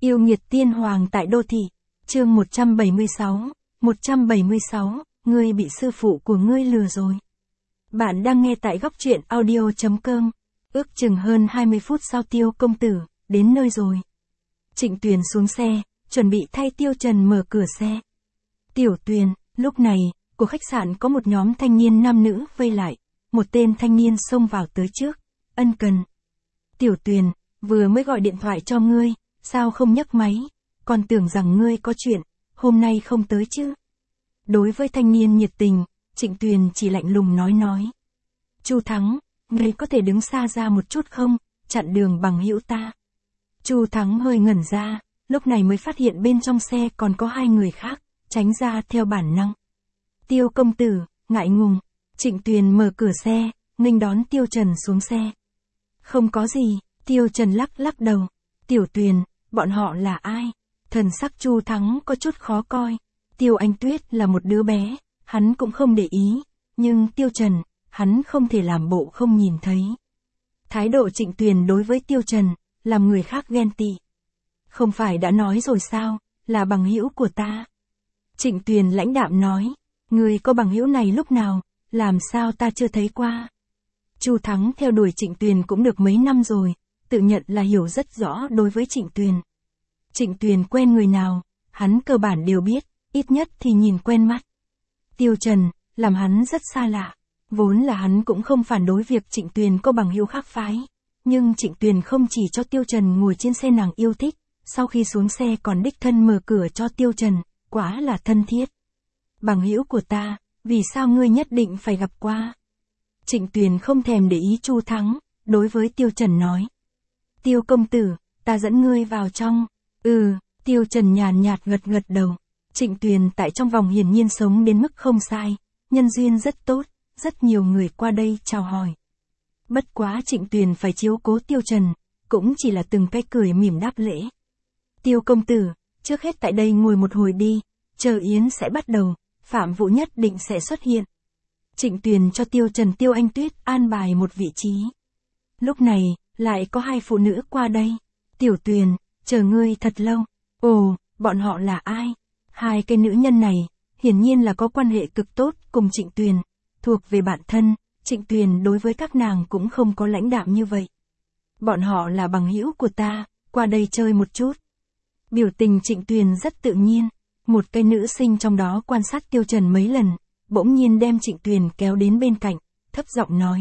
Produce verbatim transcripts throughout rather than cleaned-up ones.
Yêu nghiệt tiên hoàng tại đô thị. Chương một trăm bảy mươi sáu, một trăm bảy mươi sáu, ngươi bị sư phụ của ngươi lừa rồi. Bạn đang nghe tại góc truyện audio chấm com. Ước chừng hơn hai mươi phút sau Tiêu công tử đến nơi rồi. Trịnh Tuyền xuống xe, chuẩn bị thay Tiêu Trần mở cửa xe. Tiểu Tuyền, lúc này, của khách sạn có một nhóm thanh niên nam nữ vây lại. Một tên thanh niên xông vào tới trước. Ân cần. Tiểu Tuyền, vừa mới gọi điện thoại cho ngươi, sao không nhấc máy? Còn tưởng rằng ngươi có chuyện, hôm nay không tới chứ? Đối với thanh niên nhiệt tình, Trịnh Tuyền chỉ lạnh lùng nói nói. Chu Thắng, ngươi có thể đứng xa ra một chút không, chặn đường bằng hữu ta. Chu Thắng hơi ngẩn ra, lúc này mới phát hiện bên trong xe còn có hai người khác, tránh ra theo bản năng. Tiêu công tử, ngại ngùng. Trịnh Tuyền mở cửa xe, nghênh đón Tiêu Trần xuống xe. Không có gì, Tiêu Trần lắc lắc đầu. Tiểu Tuyền, bọn họ là ai? Thần sắc Chu Thắng có chút khó coi. Tiêu Anh Tuyết là một đứa bé, hắn cũng không để ý, nhưng Tiêu Trần, hắn không thể làm bộ không nhìn thấy. Thái độ Trịnh Tuyền đối với Tiêu Trần, làm người khác ghen tị. Không phải đã nói rồi sao, là bằng hữu của ta. Trịnh Tuyền lãnh đạm nói, người có bằng hữu này lúc nào, làm sao ta chưa thấy qua. Chu Thắng theo đuổi Trịnh Tuyền cũng được mấy năm rồi, tự nhận là hiểu rất rõ đối với Trịnh Tuyền. Trịnh Tuyền quen người nào, hắn cơ bản đều biết, ít nhất thì nhìn quen mắt. Tiêu Trần, làm hắn rất xa lạ. Vốn là hắn cũng không phản đối việc Trịnh Tuyền có bằng hữu khác phái. Nhưng Trịnh Tuyền không chỉ cho Tiêu Trần ngồi trên xe nàng yêu thích, sau khi xuống xe còn đích thân mở cửa cho Tiêu Trần, quá là thân thiết. Bằng hữu của ta, vì sao ngươi nhất định phải gặp qua? Trịnh Tuyền không thèm để ý Chu Thắng, đối với Tiêu Trần nói. Tiêu công tử, ta dẫn ngươi vào trong. Ừ, Tiêu Trần nhàn nhạt gật gật đầu. Trịnh Tuyền tại trong vòng hiển nhiên sống đến mức không sai, nhân duyên rất tốt, rất nhiều người qua đây chào hỏi. Bất quá Trịnh Tuyền phải chiếu cố Tiêu Trần, cũng chỉ là từng cái cười mỉm đáp lễ. Tiêu công tử, trước hết tại đây ngồi một hồi đi, chờ yến sẽ bắt đầu, Phạm Vũ nhất định sẽ xuất hiện. Trịnh Tuyền cho Tiêu Trần Tiêu Anh Tuyết an bài một vị trí. Lúc này, lại có hai phụ nữ qua đây. Tiểu Tuyền, chờ ngươi thật lâu. Ồ, bọn họ là ai? Hai cái nữ nhân này, hiển nhiên là có quan hệ cực tốt cùng Trịnh Tuyền, thuộc về bạn thân, Trịnh Tuyền đối với các nàng cũng không có lãnh đạm như vậy. Bọn họ là bằng hữu của ta, qua đây chơi một chút. Biểu tình Trịnh Tuyền rất tự nhiên, một cái nữ sinh trong đó quan sát Tiêu Trần mấy lần, bỗng nhiên đem Trịnh Tuyền kéo đến bên cạnh, thấp giọng nói.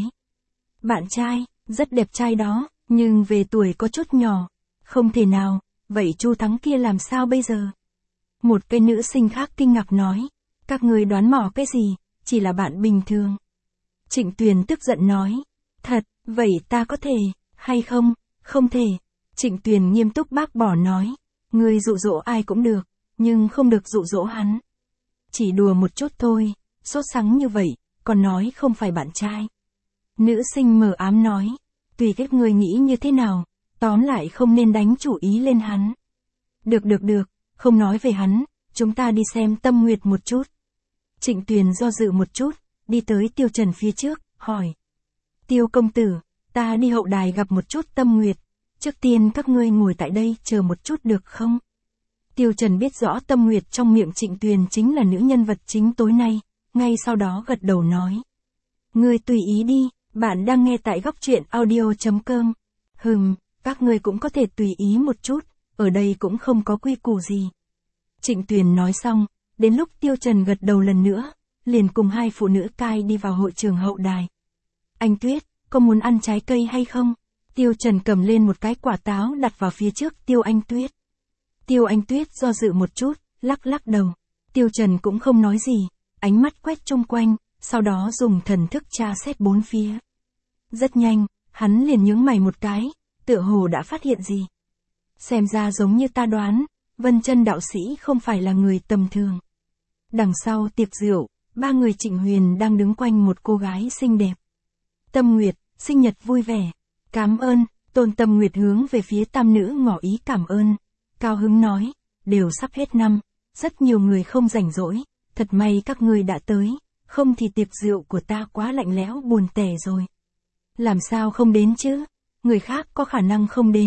Bạn trai, rất đẹp trai đó, nhưng về tuổi có chút nhỏ. Không thể nào, vậy Chu Thắng kia làm sao bây giờ? Một cái nữ sinh khác kinh ngạc nói. Các người đoán mò cái gì, chỉ là bạn bình thường. Trịnh Tuyền tức giận nói. Thật, vậy ta có thể, hay không? Không thể. Trịnh Tuyền nghiêm túc bác bỏ nói. Người dụ dỗ ai cũng được, nhưng không được dụ dỗ hắn. Chỉ đùa một chút thôi, sốt sắng như vậy, còn nói không phải bạn trai. Nữ sinh mờ ám nói. Tùy các người nghĩ như thế nào, tóm lại không nên đánh chủ ý lên hắn. Được được được, không nói về hắn, chúng ta đi xem Tâm Nguyệt một chút. Trịnh Tuyền do dự một chút, đi tới Tiêu Trần phía trước, hỏi. Tiêu công tử, ta đi hậu đài gặp một chút Tâm Nguyệt, trước tiên các ngươi ngồi tại đây chờ một chút được không? Tiêu Trần biết rõ Tâm Nguyệt trong miệng Trịnh Tuyền chính là nữ nhân vật chính tối nay, ngay sau đó gật đầu nói. Ngươi tùy ý đi. Bạn đang nghe tại góc truyện audio chấm com. Hừm, các ngươi cũng có thể tùy ý một chút, ở đây cũng không có quy củ gì. Trịnh Tuyền nói xong, đến lúc Tiêu Trần gật đầu lần nữa, liền cùng hai phụ nữ cai đi vào hội trường hậu đài. Anh Tuyết, có muốn ăn trái cây hay không? Tiêu Trần cầm lên một cái quả táo đặt vào phía trước Tiêu Anh Tuyết. Tiêu Anh Tuyết do dự một chút, lắc lắc đầu. Tiêu Trần cũng không nói gì, ánh mắt quét chung quanh, sau đó dùng thần thức tra xét bốn phía. Rất nhanh, hắn liền nhướng mày một cái, tựa hồ đã phát hiện gì. Xem ra giống như ta đoán, Vân Chân đạo sĩ không phải là người tầm thường. Đằng sau tiệc rượu, ba người Trịnh Huyền đang đứng quanh một cô gái xinh đẹp. Tâm Nguyệt, sinh nhật vui vẻ. Cảm ơn, Tôn Tâm Nguyệt hướng về phía tam nữ ngỏ ý cảm ơn. Cao hứng nói, đều sắp hết năm, rất nhiều người không rảnh rỗi, thật may các ngươi đã tới, không thì tiệc rượu của ta quá lạnh lẽo buồn tẻ rồi. Làm sao không đến chứ? Người khác có khả năng không đến,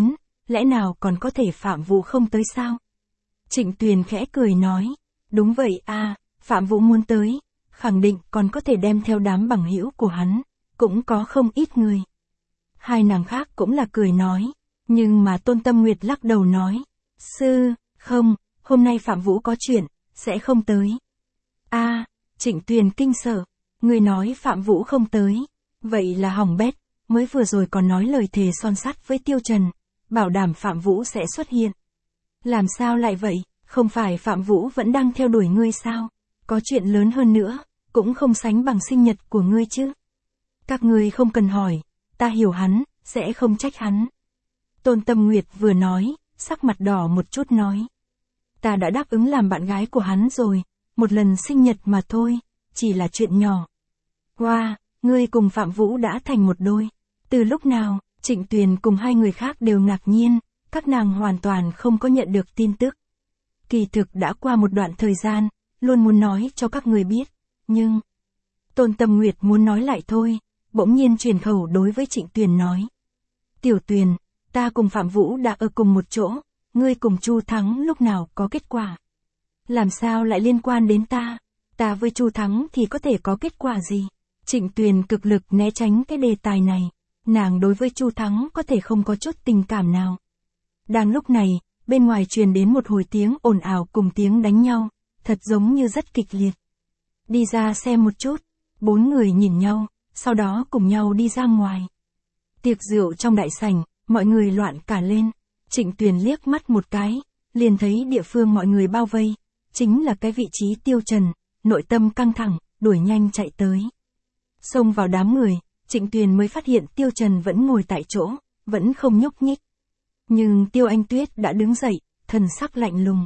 lẽ nào còn có thể Phạm Vũ không tới sao? Trịnh Tuyền khẽ cười nói, đúng vậy à, Phạm Vũ muốn tới, khẳng định còn có thể đem theo đám bằng hữu của hắn, cũng có không ít người. Hai nàng khác cũng là cười nói, nhưng mà Tôn Tâm Nguyệt lắc đầu nói, sư, không, hôm nay Phạm Vũ có chuyện, sẽ không tới. A, à, Trịnh Tuyền kinh sợ, người nói Phạm Vũ không tới, vậy là hỏng bét, mới vừa rồi còn nói lời thề son sắt với Tiêu Trần, bảo đảm Phạm Vũ sẽ xuất hiện. Làm sao lại vậy, không phải Phạm Vũ vẫn đang theo đuổi ngươi sao? Có chuyện lớn hơn nữa, cũng không sánh bằng sinh nhật của ngươi chứ. Các ngươi không cần hỏi, ta hiểu hắn, sẽ không trách hắn. Tôn Tâm Nguyệt vừa nói, sắc mặt đỏ một chút nói. Ta đã đáp ứng làm bạn gái của hắn rồi, một lần sinh nhật mà thôi, chỉ là chuyện nhỏ. Wow, ngươi cùng Phạm Vũ đã thành một đôi. Từ lúc nào, Trịnh Tuyền cùng hai người khác đều ngạc nhiên, các nàng hoàn toàn không có nhận được tin tức. Kỳ thực đã qua một đoạn thời gian, luôn muốn nói cho các người biết, nhưng... Tôn Tâm Nguyệt muốn nói lại thôi, bỗng nhiên truyền khẩu đối với Trịnh Tuyền nói. Tiểu Tuyền, ta cùng Phạm Vũ đã ở cùng một chỗ, ngươi cùng Chu Thắng lúc nào có kết quả? Làm sao lại liên quan đến ta? Ta với Chu Thắng thì có thể có kết quả gì? Trịnh Tuyền cực lực né tránh cái đề tài này, nàng đối với Chu Thắng có thể không có chút tình cảm nào. Đang lúc này, bên ngoài truyền đến một hồi tiếng ồn ào cùng tiếng đánh nhau, thật giống như rất kịch liệt. Đi ra xem một chút, bốn người nhìn nhau, sau đó cùng nhau đi ra ngoài. Tiệc rượu trong đại sảnh, mọi người loạn cả lên. Trịnh Tuyền liếc mắt một cái, liền thấy địa phương mọi người bao vây, chính là cái vị trí Tiêu Trần, nội tâm căng thẳng, đuổi nhanh chạy tới. Xông vào đám người, Trịnh Tuyền mới phát hiện Tiêu Trần vẫn ngồi tại chỗ, vẫn không nhúc nhích. Nhưng Tiêu Anh Tuyết đã đứng dậy, thần sắc lạnh lùng.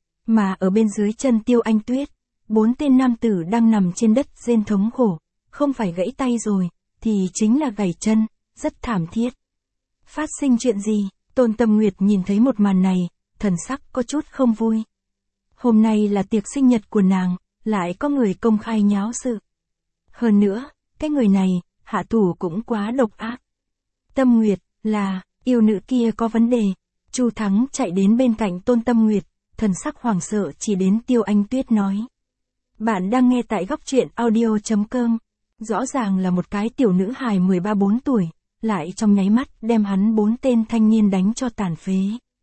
Mà ở bên dưới chân Tiêu Anh Tuyết, bốn tên nam tử đang nằm trên đất rên thống khổ, không phải gãy tay rồi, thì chính là gãy chân, rất thảm thiết. Phát sinh chuyện gì? Tôn Tâm Nguyệt nhìn thấy một màn này, thần sắc có chút không vui. Hôm nay là tiệc sinh nhật của nàng, lại có người công khai nháo sự. Hơn nữa, cái người này, hạ thủ cũng quá độc ác. Tâm Nguyệt, là, yêu nữ kia có vấn đề. Chu Thắng chạy đến bên cạnh Tôn Tâm Nguyệt, thần sắc hoảng sợ chỉ đến Tiêu Anh Tuyết nói. Bạn đang nghe tại góc truyện audio chấm com. Rõ ràng là một cái tiểu nữ hài mười ba bốn tuổi, lại trong nháy mắt đem hắn bốn tên thanh niên đánh cho tàn phế.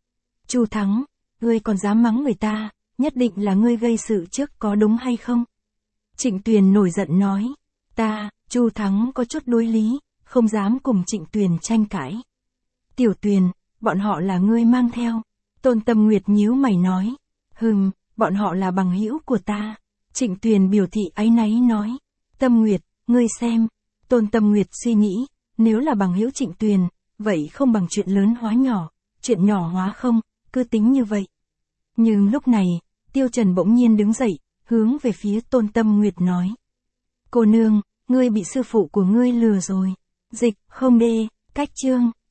Chu Thắng, ngươi còn dám mắng người ta, nhất định là ngươi gây sự trước có đúng hay không? Trịnh Tuyền nổi giận nói, ta, Chu Thắng có chút đối lý, không dám cùng Trịnh Tuyền tranh cãi. Tiểu Tuyền, bọn họ là ngươi mang theo. Tôn Tâm Nguyệt nhíu mày nói, hừm, bọn họ là bằng hữu của ta. Trịnh Tuyền biểu thị áy náy nói, Tâm Nguyệt, ngươi xem. Tôn Tâm Nguyệt suy nghĩ, nếu là bằng hữu Trịnh Tuyền, vậy không bằng chuyện lớn hóa nhỏ, chuyện nhỏ hóa không, cứ tính như vậy. Nhưng lúc này, Tiêu Trần bỗng nhiên đứng dậy, hướng về phía Tôn Tâm Nguyệt nói. Cô nương, ngươi bị sư phụ của ngươi lừa rồi. Dịch, không đê, cách chương.